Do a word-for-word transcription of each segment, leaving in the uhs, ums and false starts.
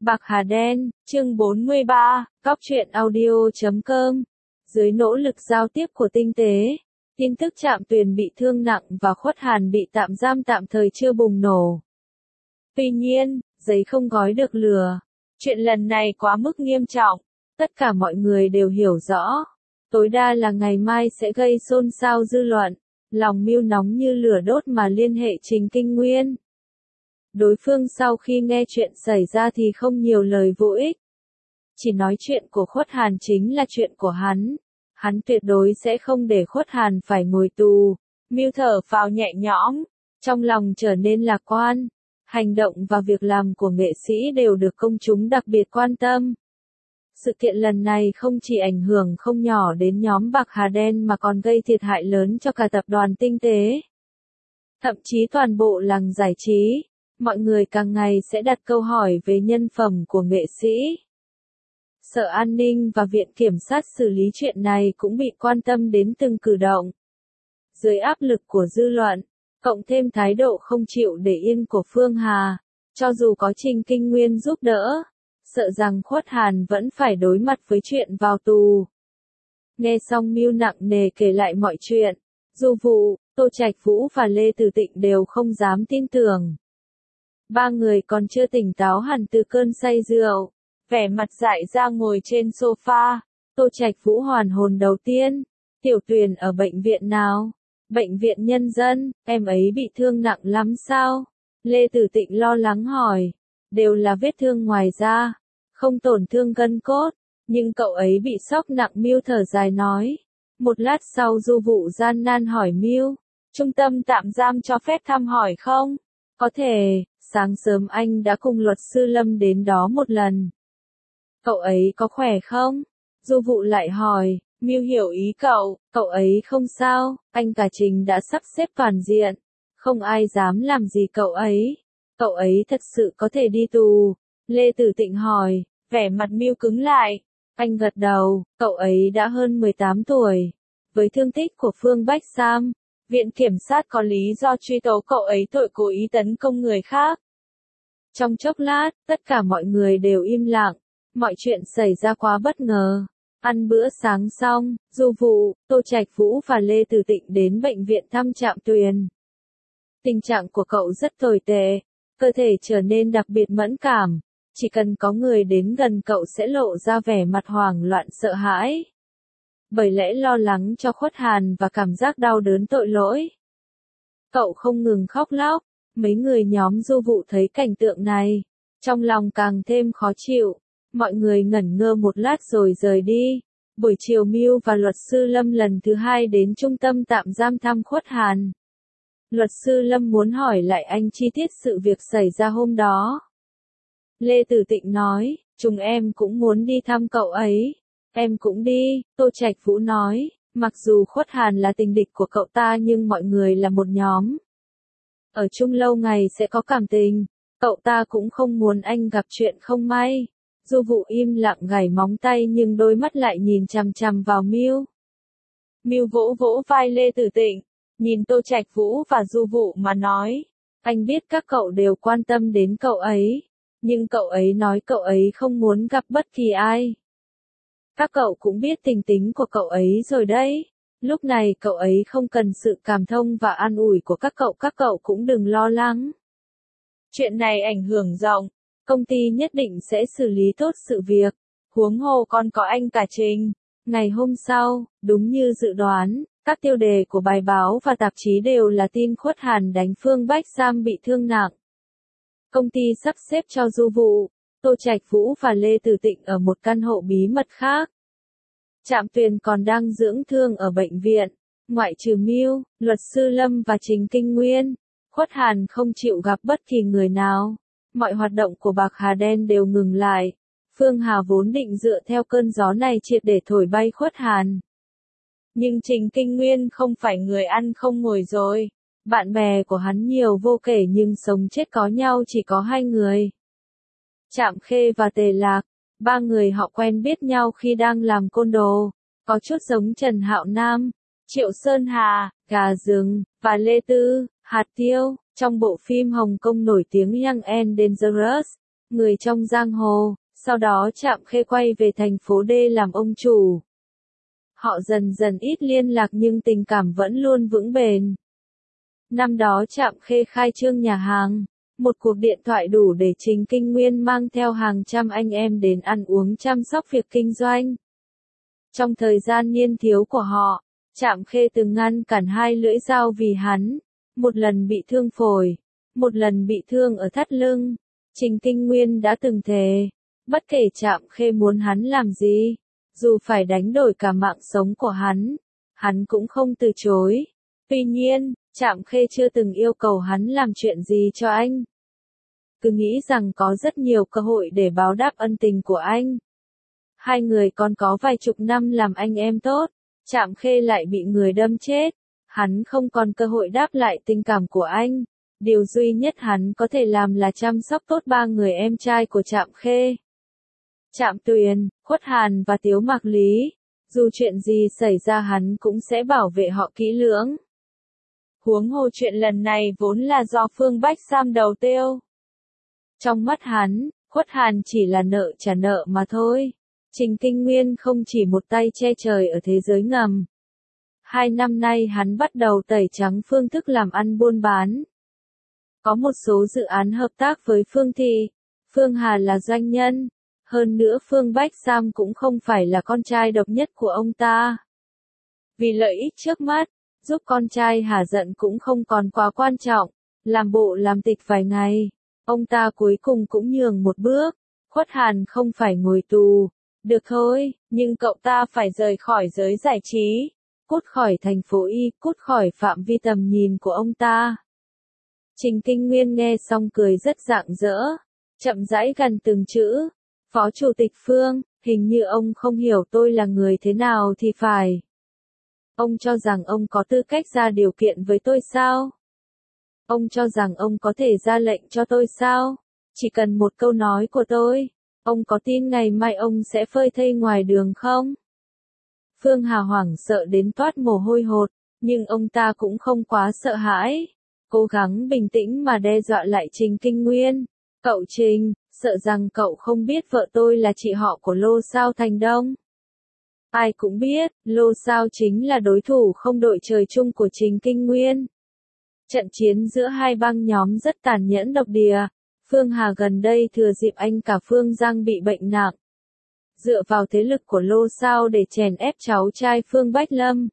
Bạc Hà Đen, chương bốn mươi ba, Cóc truyện audio chấm com. Dưới nỗ lực giao tiếp của tinh tế, tin tức Trạm Tuyền bị thương nặng và Khuất Hàn bị tạm giam tạm thời chưa bùng nổ. Tuy nhiên, giấy không gói được lửa. Chuyện lần này quá mức nghiêm trọng. Tất cả mọi người đều hiểu rõ. Tối đa là ngày mai sẽ gây xôn xao dư luận. Lòng Mưu nóng như lửa đốt mà liên hệ Trình Kinh Nguyên. Đối phương sau khi nghe chuyện xảy ra thì không nhiều lời vô ích. Chỉ nói chuyện của Khuất Hàn chính là chuyện của hắn. Hắn tuyệt đối sẽ không để Khuất Hàn phải ngồi tù. Mưu thở phào nhẹ nhõm, trong lòng trở nên lạc quan. Hành động và việc làm của nghệ sĩ đều được công chúng đặc biệt quan tâm. Sự kiện lần này không chỉ ảnh hưởng không nhỏ đến nhóm Bạc Hà Đen mà còn gây thiệt hại lớn cho cả tập đoàn Tinh Tế. Thậm chí toàn bộ làng giải trí, mọi người càng ngày sẽ đặt câu hỏi về nhân phẩm của nghệ sĩ. Sở An ninh và Viện Kiểm sát xử lý chuyện này cũng bị quan tâm đến từng cử động. Dưới áp lực của dư luận, cộng thêm thái độ không chịu để yên của Phương Hà, cho dù có Trình Kinh Nguyên giúp đỡ, sợ rằng Khuất Hàn vẫn phải đối mặt với chuyện vào tù. Nghe xong Mưu nặng nề kể lại mọi chuyện, Du Vụ, Tô Trạch Vũ và Lê Tử Tịnh đều không dám tin tưởng. Ba người còn chưa tỉnh táo hẳn từ cơn say rượu, vẻ mặt dại ra ngồi trên sofa. Tô Trạch Vũ hoàn hồn đầu tiên, Tiểu Tuyền ở bệnh viện nào? Bệnh viện Nhân dân, em ấy bị thương nặng lắm sao? Lê Tử Tịnh lo lắng hỏi. Đều là vết thương ngoài da, không tổn thương gân cốt, nhưng cậu ấy bị sốc nặng. Mưu thở dài nói. Một lát sau Du Vụ gian nan hỏi Mưu, trung tâm tạm giam cho phép thăm hỏi không? Có thể, sáng sớm anh đã cùng luật sư Lâm đến đó một lần. Cậu ấy có khỏe không? Du Vụ lại hỏi. Mưu hiểu ý cậu, cậu ấy không sao, anh cả Trình đã sắp xếp toàn diện, không ai dám làm gì cậu ấy. Cậu ấy thật sự có thể đi tù? Lê Tử Tịnh hỏi, vẻ mặt Mưu cứng lại. Anh gật đầu, cậu ấy đã hơn mười tám tuổi. Với thương tích của Phương Bách Sam, Viện Kiểm sát có lý do truy tố cậu ấy tội cố ý tấn công người khác. Trong chốc lát, tất cả mọi người đều im lặng, mọi chuyện xảy ra quá bất ngờ. Ăn bữa sáng xong, Du Vụ, Tô Trạch Vũ và Lê Tử Tịnh đến bệnh viện thăm Trạm Tuyền. Tình trạng của cậu rất tồi tệ, cơ thể trở nên đặc biệt mẫn cảm, chỉ cần có người đến gần cậu sẽ lộ ra vẻ mặt hoảng loạn sợ hãi. Bởi lẽ lo lắng cho Khuất Hàn và cảm giác đau đớn tội lỗi. Cậu không ngừng khóc lóc, mấy người nhóm Du Vụ thấy cảnh tượng này, trong lòng càng thêm khó chịu. Mọi người ngẩn ngơ một lát rồi rời đi. Buổi chiều Mưu và luật sư Lâm lần thứ hai đến trung tâm tạm giam thăm Khuất Hàn. Luật sư Lâm muốn hỏi lại anh chi tiết sự việc xảy ra hôm đó. Lê Tử Tịnh nói, chúng em cũng muốn đi thăm cậu ấy. Em cũng đi, Tô Trạch Vũ nói, mặc dù Khuất Hàn là tình địch của cậu ta nhưng mọi người là một nhóm. Ở chung lâu ngày sẽ có cảm tình, cậu ta cũng không muốn anh gặp chuyện không may. Du Vụ im lặng gảy móng tay nhưng đôi mắt lại nhìn chằm chằm vào Mưu. Mưu vỗ vỗ vai Lê Tử Tịnh, nhìn Tô Trạch Vũ và Du Vụ mà nói, anh biết các cậu đều quan tâm đến cậu ấy, nhưng cậu ấy nói cậu ấy không muốn gặp bất kỳ ai. Các cậu cũng biết tình tính của cậu ấy rồi đấy, lúc này cậu ấy không cần sự cảm thông và an ủi của các cậu, các cậu cũng đừng lo lắng. Chuyện này ảnh hưởng rộng. Công ty nhất định sẽ xử lý tốt sự việc, huống hồ còn có anh cả Trình. Ngày hôm sau, đúng như dự đoán, các tiêu đề của bài báo và tạp chí đều là tin Khuất Hàn đánh Phương Bách Sam bị thương nặng. Công ty sắp xếp cho Du Vụ, Tô Trạch Vũ và Lê Tử Tịnh ở một căn hộ bí mật khác. Trạm Tuyền còn đang dưỡng thương ở bệnh viện, ngoại trừ Mưu, luật sư Lâm và Trình Kinh Nguyên, Khuất Hàn không chịu gặp bất kỳ người nào. Mọi hoạt động của Bạc Hà Đen đều ngừng lại. Phương Hà vốn định dựa theo cơn gió này triệt để thổi bay Khuất Hàn. Nhưng Trình Kinh Nguyên không phải người ăn không ngồi rồi. Bạn bè của hắn nhiều vô kể nhưng sống chết có nhau chỉ có hai người. Trạm Khê và Tề Lạc, ba người họ quen biết nhau khi đang làm côn đồ. Có chút giống Trần Hạo Nam, Triệu Sơn Hà, Gà Rừng, và Lê Tư, Hạt Tiêu. Trong bộ phim Hồng Kông nổi tiếng Young and Dangerous, người trong giang hồ, sau đó Trạm Khê quay về thành phố D làm ông chủ. Họ dần dần ít liên lạc nhưng tình cảm vẫn luôn vững bền. Năm đó Trạm Khê khai trương nhà hàng, một cuộc điện thoại đủ để Trình Kinh Nguyên mang theo hàng trăm anh em đến ăn uống chăm sóc việc kinh doanh. Trong thời gian niên thiếu của họ, Trạm Khê từng ngăn cản hai lưỡi dao vì hắn, một lần bị thương phổi, một lần bị thương ở thắt lưng. Trình Kinh Nguyên đã từng thề, bất kể Trạm Khê muốn hắn làm gì, dù phải đánh đổi cả mạng sống của hắn, hắn cũng không từ chối. Tuy nhiên, Trạm Khê chưa từng yêu cầu hắn làm chuyện gì cho anh. Cứ nghĩ rằng có rất nhiều cơ hội để báo đáp ân tình của anh. Hai người còn có vài chục năm làm anh em tốt, Trạm Khê lại bị người đâm chết. Hắn không còn cơ hội đáp lại tình cảm của anh. Điều duy nhất hắn có thể làm là chăm sóc tốt ba người em trai của Trạm Khê. Trạm Tuyền, Khuất Hàn và Tiếu Mạc Lý. Dù chuyện gì xảy ra hắn cũng sẽ bảo vệ họ kỹ lưỡng. Huống hồ chuyện lần này vốn là do Phương Bách Sam đầu tiêu. Trong mắt hắn, Khuất Hàn chỉ là nợ trả nợ mà thôi. Trình Kinh Nguyên không chỉ một tay che trời ở thế giới ngầm. Hai năm nay hắn bắt đầu tẩy trắng phương thức làm ăn buôn bán. Có một số dự án hợp tác với Phương Thị. Phương Hà là doanh nhân. Hơn nữa Phương Bách Sam cũng không phải là con trai độc nhất của ông ta. Vì lợi ích trước mắt, giúp con trai hả giận cũng không còn quá quan trọng. Làm bộ làm tịch vài ngày, ông ta cuối cùng cũng nhường một bước. Khuất Hàn không phải ngồi tù. Được thôi, nhưng cậu ta phải rời khỏi giới giải trí. Cút khỏi thành phố Y, cút khỏi phạm vi tầm nhìn của ông ta. Trình Kinh Nguyên nghe xong cười rất rạng rỡ. Chậm rãi gần từng chữ. Phó Chủ tịch Phương, hình như ông không hiểu tôi là người thế nào thì phải. Ông cho rằng ông có tư cách ra điều kiện với tôi sao? Ông cho rằng ông có thể ra lệnh cho tôi sao? Chỉ cần một câu nói của tôi, ông có tin ngày mai ông sẽ phơi thây ngoài đường không? Phương Hà hoảng sợ đến toát mồ hôi hột, nhưng ông ta cũng không quá sợ hãi. Cố gắng bình tĩnh mà đe dọa lại Trình Kinh Nguyên. Cậu Trình, sợ rằng cậu không biết vợ tôi là chị họ của Lô Sao Thành Đông. Ai cũng biết, Lô Sao chính là đối thủ không đội trời chung của Trình Kinh Nguyên. Trận chiến giữa hai băng nhóm rất tàn nhẫn độc địa. Phương Hà gần đây thừa dịp anh cả Phương Giang bị bệnh nặng. Dựa vào thế lực của Lô Sao để chèn ép cháu trai Phương Bách Lâm.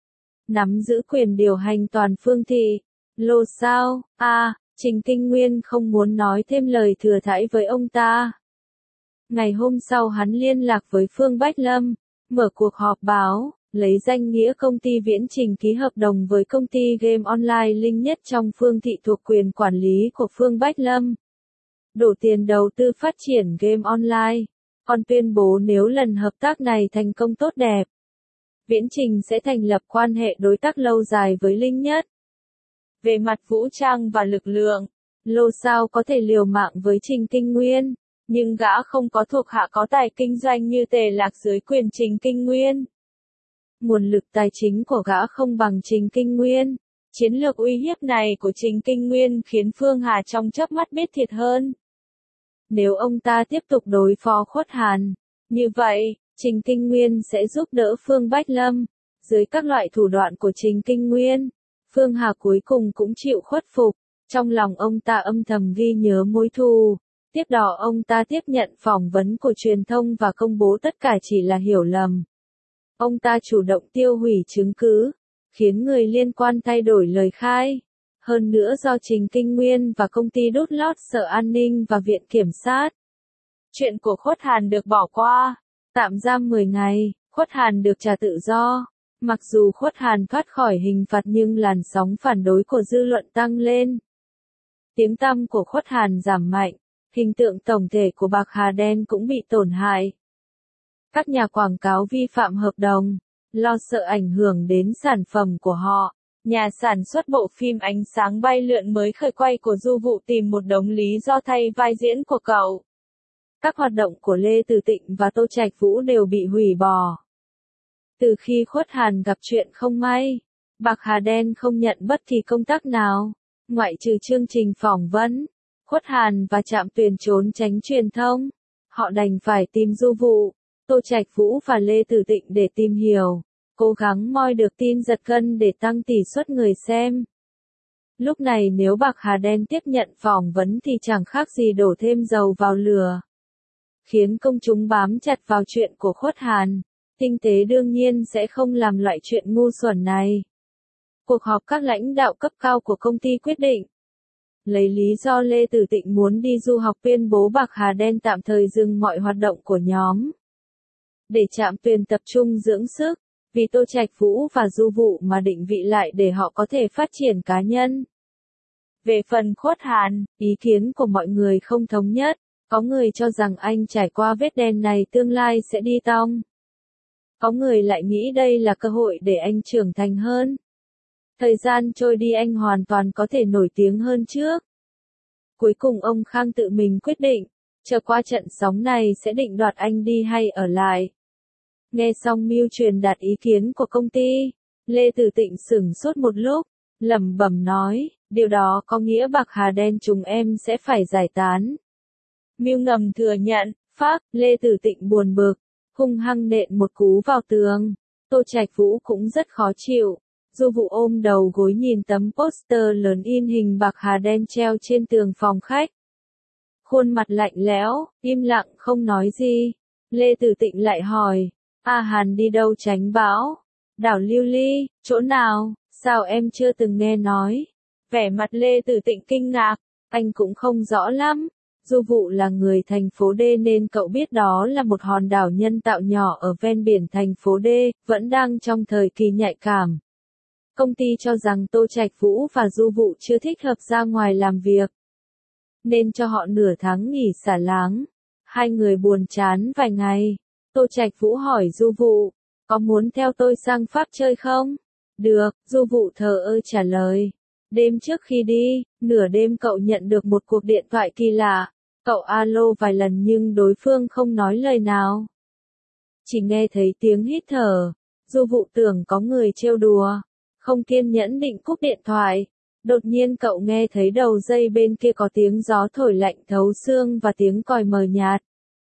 Nắm giữ quyền điều hành toàn Phương Thị. Lô Sao, a à, Trình Kinh Nguyên không muốn nói thêm lời thừa thãi với ông ta. Ngày hôm sau hắn liên lạc với Phương Bách Lâm, mở cuộc họp báo, lấy danh nghĩa công ty Viễn Trình ký hợp đồng với công ty game online Linh Nhất trong Phương Thị thuộc quyền quản lý của Phương Bách Lâm. Đổ tiền đầu tư phát triển game online, còn tuyên bố nếu lần hợp tác này thành công tốt đẹp, Viễn Trình sẽ thành lập quan hệ đối tác lâu dài với Linh Nhất. Về mặt vũ trang và lực lượng, Lô Sao có thể liều mạng với Trình Kinh Nguyên, nhưng gã không có thuộc hạ có tài kinh doanh như Tề Lạc dưới quyền Trình Kinh Nguyên. Nguồn lực tài chính của gã không bằng Trình Kinh Nguyên. Chiến lược uy hiếp này của Trình Kinh Nguyên khiến Phương Hà trong chớp mắt biết thiệt hơn. Nếu ông ta tiếp tục đối phó Khuất Hàn, như vậy, Trình Kinh Nguyên sẽ giúp đỡ Phương Bách Lâm. Dưới các loại thủ đoạn của Trình Kinh Nguyên, Phương Hà cuối cùng cũng chịu khuất phục. Trong lòng ông ta âm thầm ghi nhớ mối thù. Tiếp đó ông ta tiếp nhận phỏng vấn của truyền thông và công bố tất cả chỉ là hiểu lầm. Ông ta chủ động tiêu hủy chứng cứ, khiến người liên quan thay đổi lời khai. Hơn nữa do Trình Kinh Nguyên và công ty đút lót Sở An ninh và Viện Kiểm sát. Chuyện của Khuất Hàn được bỏ qua. Tạm giam mười ngày, Khuất Hàn được trả tự do. Mặc dù Khuất Hàn thoát khỏi hình phạt nhưng làn sóng phản đối của dư luận tăng lên. Tiếng tăm của Khuất Hàn giảm mạnh, hình tượng tổng thể của Bạc Hà Đen cũng bị tổn hại. Các nhà quảng cáo vi phạm hợp đồng, lo sợ ảnh hưởng đến sản phẩm của họ. Nhà sản xuất bộ phim Ánh sáng bay lượn mới khởi quay của Du Vụ tìm một đống lý do thay vai diễn của cậu. Các hoạt động của Lê Từ Tịnh và Tô Trạch Vũ đều bị hủy bỏ. Từ khi Khuất Hàn gặp chuyện không may, Bạc Hà Đen không nhận bất kỳ công tác nào, ngoại trừ chương trình phỏng vấn. Khuất Hàn và Trạm Tuyền trốn tránh truyền thông. Họ đành phải tìm Du Vụ, Tô Trạch Vũ và Lê Tử Tịnh để tìm hiểu, cố gắng moi được tin giật gân để tăng tỷ suất người xem. Lúc này nếu Bạc Hà Đen tiếp nhận phỏng vấn thì chẳng khác gì đổ thêm dầu vào lửa, khiến công chúng bám chặt vào chuyện của Khuất Hàn. Tinh tế đương nhiên sẽ không làm loại chuyện ngu xuẩn này. Cuộc họp các lãnh đạo cấp cao của công ty quyết định. Lấy lý do Lê Tử Tịnh muốn đi du học tuyên bố Bạc Hà Đen tạm thời dừng mọi hoạt động của nhóm. Để Trạm Tuyền tập trung dưỡng sức, vì Tô Trạch Vũ và Du Vụ mà định vị lại để họ có thể phát triển cá nhân. Về phần Khuất Hàn, ý kiến của mọi người không thống nhất, có người cho rằng anh trải qua vết đen này tương lai sẽ đi tong. Có người lại nghĩ đây là cơ hội để anh trưởng thành hơn. Thời gian trôi đi anh hoàn toàn có thể nổi tiếng hơn trước. Cuối cùng ông Khang tự mình quyết định, chờ qua trận sóng này sẽ định đoạt anh đi hay ở lại. Nghe xong mưu truyền đạt ý kiến của công ty, Lê Tử Tịnh sửng sốt một lúc, lẩm bẩm nói, điều đó có nghĩa Bạc Hà Đen chúng em sẽ phải giải tán. Mưu ngầm thừa nhận, phác, Lê Tử Tịnh buồn bực, hung hăng nện một cú vào tường. Tô Trạch Vũ cũng rất khó chịu. Du Vụ ôm đầu gối nhìn tấm poster lớn in hình Bạc Hà Đen treo trên tường phòng khách. Khuôn mặt lạnh lẽo, im lặng không nói gì. Lê Tử Tịnh lại hỏi, A Hàn đi đâu tránh bão? Đảo Lưu Ly, chỗ nào, sao em chưa từng nghe nói? Vẻ mặt Lê Tử Tịnh kinh ngạc, anh cũng không rõ lắm. Du Vụ là người thành phố D nên cậu biết đó là một hòn đảo nhân tạo nhỏ ở ven biển thành phố D, vẫn đang trong thời kỳ nhạy cảm. Công ty cho rằng Tô Trạch Vũ và Du Vụ chưa thích hợp ra ngoài làm việc, nên cho họ nửa tháng nghỉ xả láng. Hai người buồn chán vài ngày. Tô Trạch Vũ hỏi Du Vụ, có muốn theo tôi sang Pháp chơi không? Được, Du Vụ thờ ơ trả lời. Đêm trước khi đi, nửa đêm cậu nhận được một cuộc điện thoại kỳ lạ. Cậu alo vài lần nhưng đối phương không nói lời nào. Chỉ nghe thấy tiếng hít thở. Du Vụ tưởng có người trêu đùa, không kiên nhẫn định cúp điện thoại. Đột nhiên cậu nghe thấy đầu dây bên kia có tiếng gió thổi lạnh thấu xương và tiếng còi mờ nhạt.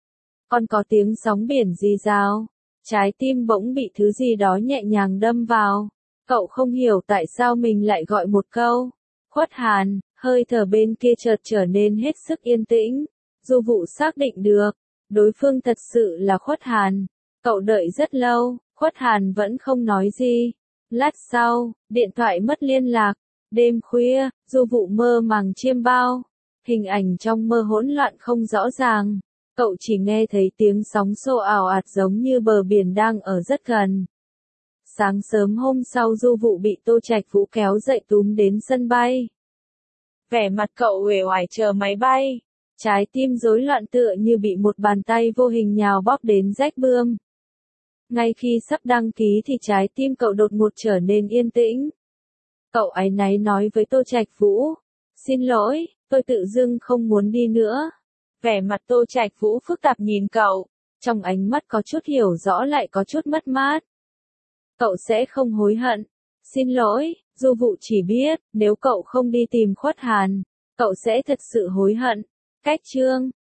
Còn có tiếng sóng biển rì rào. Trái tim bỗng bị thứ gì đó nhẹ nhàng đâm vào. Cậu không hiểu tại sao mình lại gọi một câu. Khuất Hàn, hơi thở bên kia chợt trở nên hết sức yên tĩnh. Du Vụ xác định được, đối phương thật sự là Khuất Hàn. Cậu đợi rất lâu, Khuất Hàn vẫn không nói gì. Lát sau, điện thoại mất liên lạc. Đêm khuya, Du Vụ mơ màng chiêm bao. Hình ảnh trong mơ hỗn loạn không rõ ràng. Cậu chỉ nghe thấy tiếng sóng xô ào ạt giống như bờ biển đang ở rất gần. Sáng sớm hôm sau Du Vụ bị Tô Trạch Vũ kéo dậy túm đến sân bay. Vẻ mặt cậu uể oải chờ máy bay. Trái tim rối loạn tựa như bị một bàn tay vô hình nhào bóp đến rách bươm. Ngay khi sắp đăng ký thì trái tim cậu đột ngột trở nên yên tĩnh. Cậu áy náy nói với Tô Trạch Vũ, xin lỗi, tôi tự dưng không muốn đi nữa. Vẻ mặt Tô Trạch Vũ phức tạp nhìn cậu, trong ánh mắt có chút hiểu rõ lại có chút mất mát. Cậu sẽ không hối hận. Xin lỗi, Du Vụ chỉ biết, nếu cậu không đi tìm Khuất Hàn, cậu sẽ thật sự hối hận. Cách chương